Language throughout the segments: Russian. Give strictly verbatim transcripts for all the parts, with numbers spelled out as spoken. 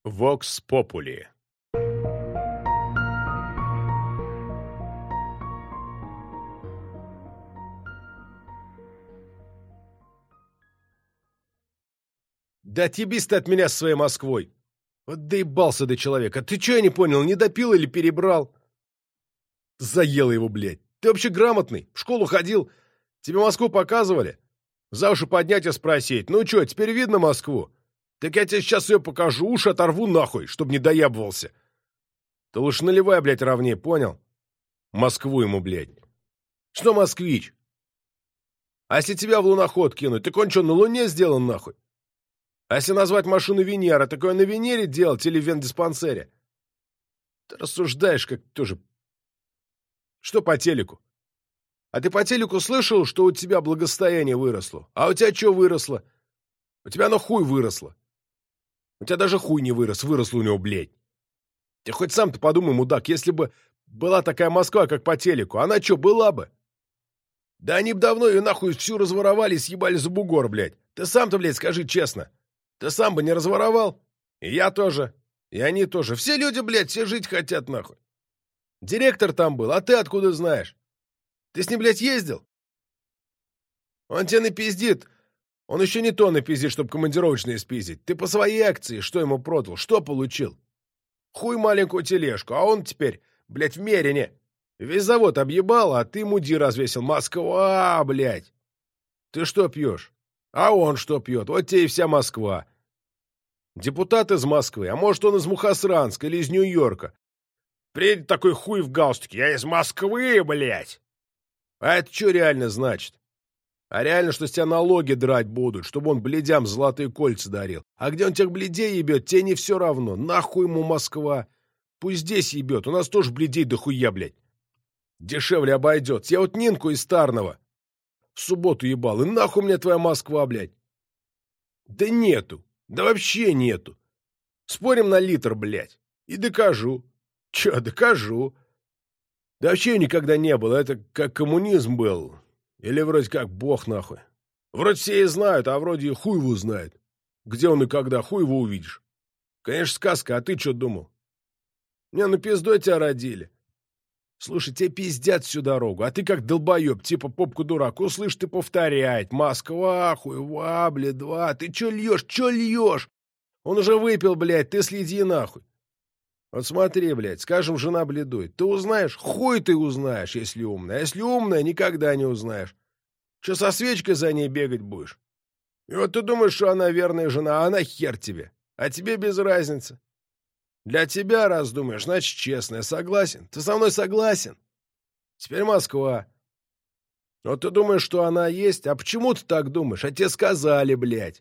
Вокс Попули. Да отъебись ты от меня со своей Москвой! Вот доебался до человека. Ты чё, я не понял, не допил или перебрал? Заело его, блядь. Ты вообще грамотный? В школу ходил? Тебе Москву показывали? За уши поднять и спросить. Ну чё, теперь видно Москву? Так я тебе сейчас ее покажу, уши оторву нахуй, чтоб не доябывался. Ты лучше наливай, блядь, ровнее, понял? Москву ему, блядь. Что москвич? А если тебя в луноход кинуть, так он что, на Луне сделан нахуй? А если назвать машину Венера, так ее на Венере делать или в вендиспансере? Ты рассуждаешь, как тоже... Что по телеку? А ты по телеку слышал, что у тебя благосостояние выросло? А у тебя что выросло? У тебя оно хуй выросло. У тебя даже хуй не вырос, выросло у него, блядь. Ты хоть сам-то подумай, мудак, если бы была такая Москва, как по телеку, она что, была бы? Да они б давно ее нахуй всю разворовали и съебали за бугор, блядь. Ты сам-то, блядь, скажи честно. Ты сам бы не разворовал? И я тоже. И они тоже. Все люди, блядь, все жить хотят, нахуй. Директор там был, а ты откуда знаешь? Ты с ним, блядь, ездил? Он тебе напиздит. Он еще не то напиздит, чтобы командировочные спиздить. Ты по своей акции что ему продал? Что получил? Хуй маленькую тележку, а он теперь, блядь, в Мерине. Весь завод объебал, а ты муди развесил. Москва, блядь. Ты что пьешь? А он что пьет? Вот тебе и вся Москва. Депутат из Москвы, а может, он из Мухосранска или из Нью-Йорка. Приедет такой хуй в галстуке. Я из Москвы, блядь. А это что реально значит? А реально, что с тебя налоги драть будут, чтобы он блядям золотые кольца дарил. А где он тех блядей ебет, тебе не все равно. Нахуй ему Москва. Пусть здесь ебет, у нас тоже блядей дохуя, блядь. Дешевле обойдется. Я вот Нинку из Тарного в субботу ебал, и нахуй мне твоя Москва, блядь? Да нету. Да вообще нету. Спорим на литр, блядь. И докажу. Че, докажу. Да вообще никогда не было. Это как коммунизм был. Или вроде как бог, нахуй. Вроде все и знают, а вроде и хуй его знает. Где он и когда, хуй его увидишь. Конечно, сказка, а ты что думал? Не, ну пиздой тебя родили. Слушай, тебе пиздят всю дорогу, а ты как долбоеб, типа попку дураку, слышь, ты повторяет. Москва, хуева, блядь, два. Ты чё льешь, чё льешь? Он уже выпил, блядь, ты следи нахуй. Вот смотри, блядь, скажем, жена бледует. Ты узнаешь? Хуй ты узнаешь, если умная. А если умная, никогда не узнаешь. Че, со свечкой за ней бегать будешь? И вот ты думаешь, что она верная жена, а она хер тебе. А тебе без разницы. Для тебя, раз думаешь, значит, честная. Согласен? Ты со мной согласен? Теперь Москва. Вот ты думаешь, что она есть? А почему ты так думаешь? А тебе сказали, блядь.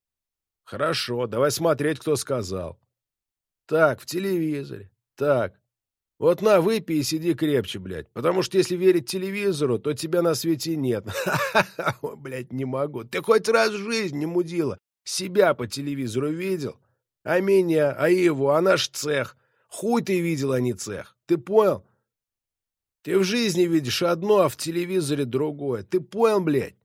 Хорошо, давай смотреть, кто сказал. Так, в телевизоре. Так. Вот на, выпей и сиди крепче, блядь. Потому что если верить телевизору, то тебя на свете нет. Ха-ха-ха, блядь, не могу. Ты хоть раз в жизни не мудила. Себя по телевизору видел? А меня, а его, а наш цех. Хуй ты видел, а не цех. Ты понял? Ты в жизни видишь одно, а в телевизоре другое. Ты понял, блядь?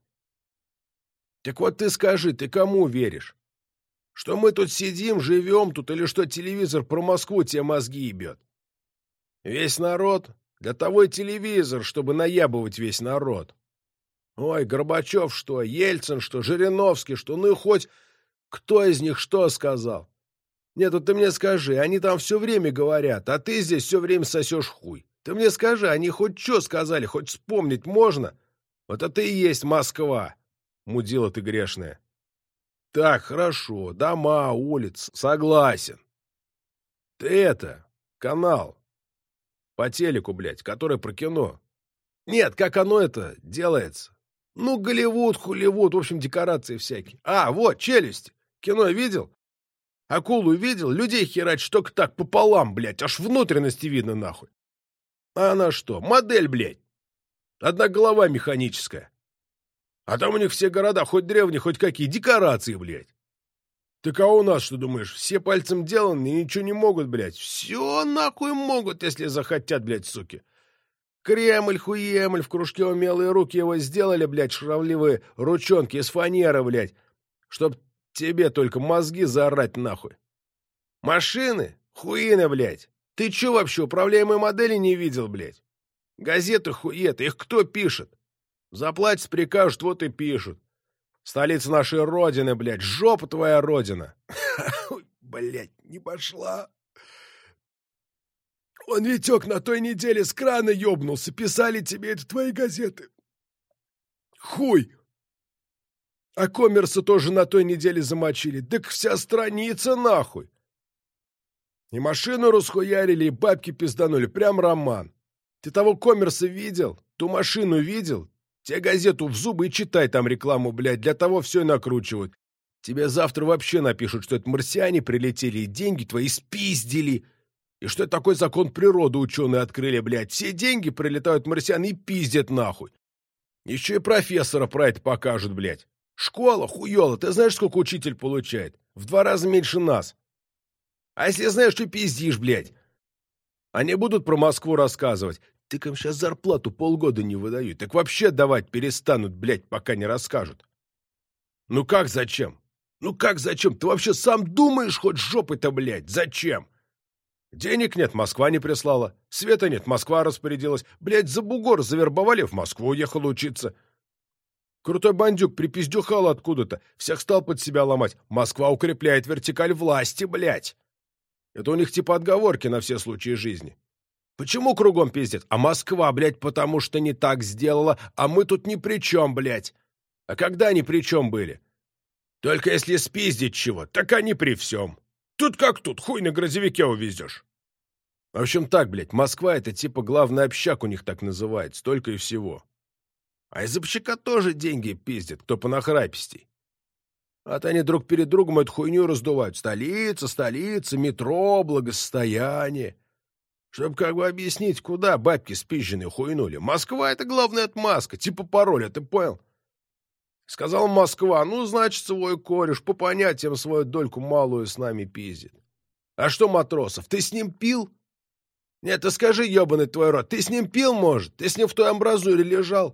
Так вот ты скажи, ты кому веришь? Что мы тут сидим, живем тут, или что телевизор про Москву тебе мозги ебет? Весь народ? Для того и телевизор, чтобы наябывать весь народ. Ой, Горбачев что, Ельцин что, Жириновский что, ну и хоть кто из них что сказал? Нет, вот ты мне скажи, они там все время говорят, а ты здесь все время сосешь хуй. Ты мне скажи, они хоть что сказали, хоть вспомнить можно? Вот это и есть Москва, мудила ты грешная. Так, хорошо, дома, улицы, согласен. Ты это, канал, по телеку, блядь, который про кино. Нет, как оно это делается? Ну, Голливуд, Холливуд, в общем, декорации всякие. А, вот, «Челюсти». Кино видел? Акулу видел? Людей херачишь только так пополам, блядь, аж внутренности видно, нахуй. А она что? Модель, блядь. Одна голова механическая. А там у них все города, хоть древние, хоть какие, декорации, блядь. Так а у нас, что думаешь, все пальцем деланы и ничего не могут, блядь? Все нахуй могут, если захотят, блядь, суки. Кремль-хуемль, в кружке умелые руки его сделали, блядь, шравливые ручонки из фанеры, блядь, чтоб тебе только мозги заорать нахуй. Машины? Хуины, блядь. Ты чё вообще управляемой модели не видел, блядь? Газеты хуеты, их кто пишет? Заплатить прикажут, вот и пишут. Столица нашей родины, блядь, жопа твоя родина. Блядь, не пошла. Он, Витек, на той неделе с крана ёбнулся. Писали тебе это твои газеты. Хуй. А коммерса тоже на той неделе замочили. Так вся страница нахуй. И машину расхуярили, и бабки пизданули. Прям роман. Ты того коммерса видел? Ту машину видел? Тебе газету в зубы и читай там рекламу, блядь. Для того все и накручивают. Тебе завтра вообще напишут, что это марсиане прилетели и деньги твои спиздили. И что это такой закон природы ученые открыли, блядь. Все деньги прилетают марсиан и пиздят нахуй. Еще и профессора про это покажут, блядь. Школа, хуёла, ты знаешь, сколько учитель получает? В два раза меньше нас. А если знаешь, что пиздишь, блядь? Они будут про Москву рассказывать. Так им сейчас зарплату полгода не выдают. Так вообще давать перестанут, блядь, пока не расскажут. Ну как зачем? Ну как зачем? Ты вообще сам думаешь хоть жопой-то, блядь? Зачем? Денег нет, Москва не прислала. Света нет, Москва распорядилась. Блядь, за бугор завербовали, в Москву уехал учиться. Крутой бандюк припиздюхал откуда-то. Всех стал под себя ломать. Москва укрепляет вертикаль власти, блядь. Это у них типа отговорки на все случаи жизни. Почему кругом пиздят? А Москва, блядь, потому что не так сделала, а мы тут ни при чем, блядь. А когда они при чем были? Только если спиздить чего, так они при всем. Тут как тут, хуй на грузовике увезешь. В общем так, блядь, Москва — это типа главный общак у них так называют, столько и всего. А из общака тоже деньги пиздят, кто понахрапистей. А то они друг перед другом эту хуйню раздувают. Столица, столица, метро, благосостояние. Чтобы как бы объяснить, куда бабки спизженные хуйнули. Москва — это главная отмазка, типа пароля, ты понял? Сказал Москва, ну, значит, свой кореш, по понятиям свою дольку малую с нами пиздит. А что, Матросов, ты с ним пил? Нет, ты скажи, ебаный твой рот, ты с ним пил, может? Ты с ним в той амбразуре лежал?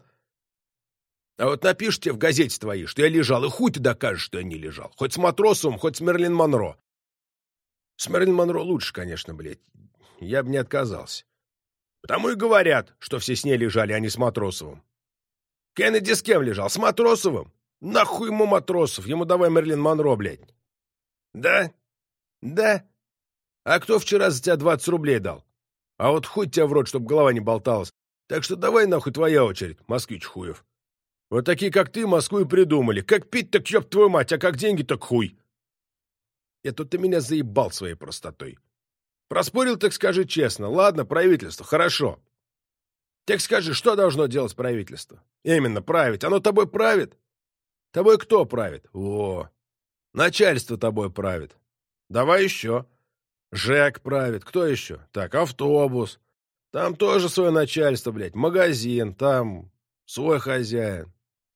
А вот напишешь тебе в газете твоей, что я лежал, и хуй ты докажешь, что я не лежал. Хоть с Матросовым, хоть с Мерлин Монро. С Мерлин Монро лучше, конечно, блядь. Я бы не отказался. Потому и говорят, что все с ней лежали, а не с Матросовым. Кеннеди с кем лежал? С Матросовым? Нахуй ему Матросов? Ему давай Мерлин Монро, блядь. Да? Да? А кто вчера за тебя двадцать рублей дал? А вот хуй тебя в рот, чтоб голова не болталась. Так что давай нахуй твоя очередь, москвич хуев. Вот такие, как ты, Москву и придумали. Как пить, так ёб твою мать, а как деньги, так хуй. Я тут ты меня заебал своей простотой. Проспорил, так скажи честно. Ладно, правительство, хорошо. Так скажи, что должно делать правительство? Именно, править. Оно тобой правит? Тобой кто правит? О, начальство тобой правит. Давай еще. ЖЭК правит. Кто еще? Так, автобус. Там тоже свое начальство, блядь. Магазин, там свой хозяин.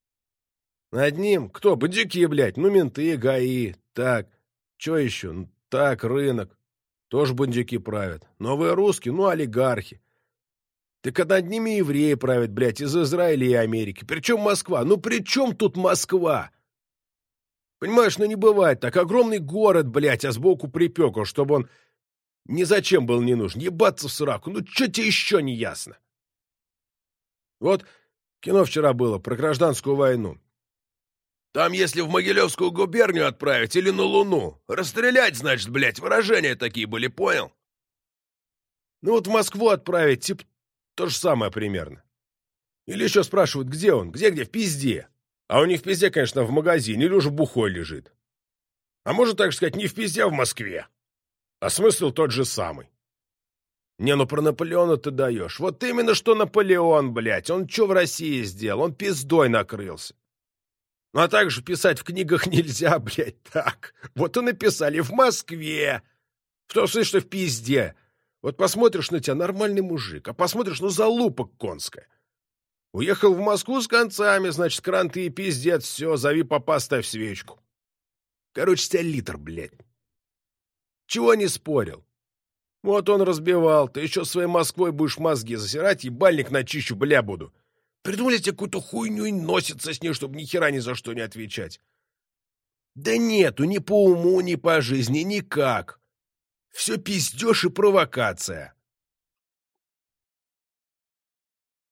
Над ним кто? Бандюки, блядь. Ну, менты, ГАИ. Так, что еще? Ну, так, рынок. Тоже бандюки правят. Новые русские, ну, олигархи. Так а над ними евреи правят, блядь, из Израиля и Америки. Причем Москва? Ну, при чем тут Москва? Понимаешь, ну не бывает так. Огромный город, блядь, а сбоку припекал, чтобы он ни зачем был не нужен. Ебаться в сраку. Ну, что тебе еще не ясно? Вот кино вчера было про гражданскую войну. Там, если в Могилевскую губернию отправить или на Луну, расстрелять, значит, блядь, выражения такие были, понял? Ну вот в Москву отправить, типа, то же самое примерно. Или еще спрашивают, где он? Где-где? В пизде. А у них в пизде, конечно, в магазине, или уже бухой лежит. А может, так сказать, не в пизде, а в Москве. А смысл тот же самый. Не, ну про Наполеона ты даешь. Вот именно что Наполеон, блядь. Он что в России сделал? Он пиздой накрылся. Ну, а так же писать в книгах нельзя, блядь, так. Вот и написали в Москве. В том смысле, что в пизде. Вот посмотришь на тебя, нормальный мужик, а посмотришь, ну, залупа конская. Уехал в Москву с концами, значит, кранты и пиздец, все, зови попа, ставь свечку. Короче, с тебя литр, блядь. Чего не спорил? Вот он разбивал, ты еще своей Москвой будешь мозги засирать, ебальник начищу, бля, буду. Придумали тебе какую-то хуйню и носится с ней, чтобы ни хера ни за что не отвечать. Да нету, ни по уму, ни по жизни, никак. Все пиздеж и провокация.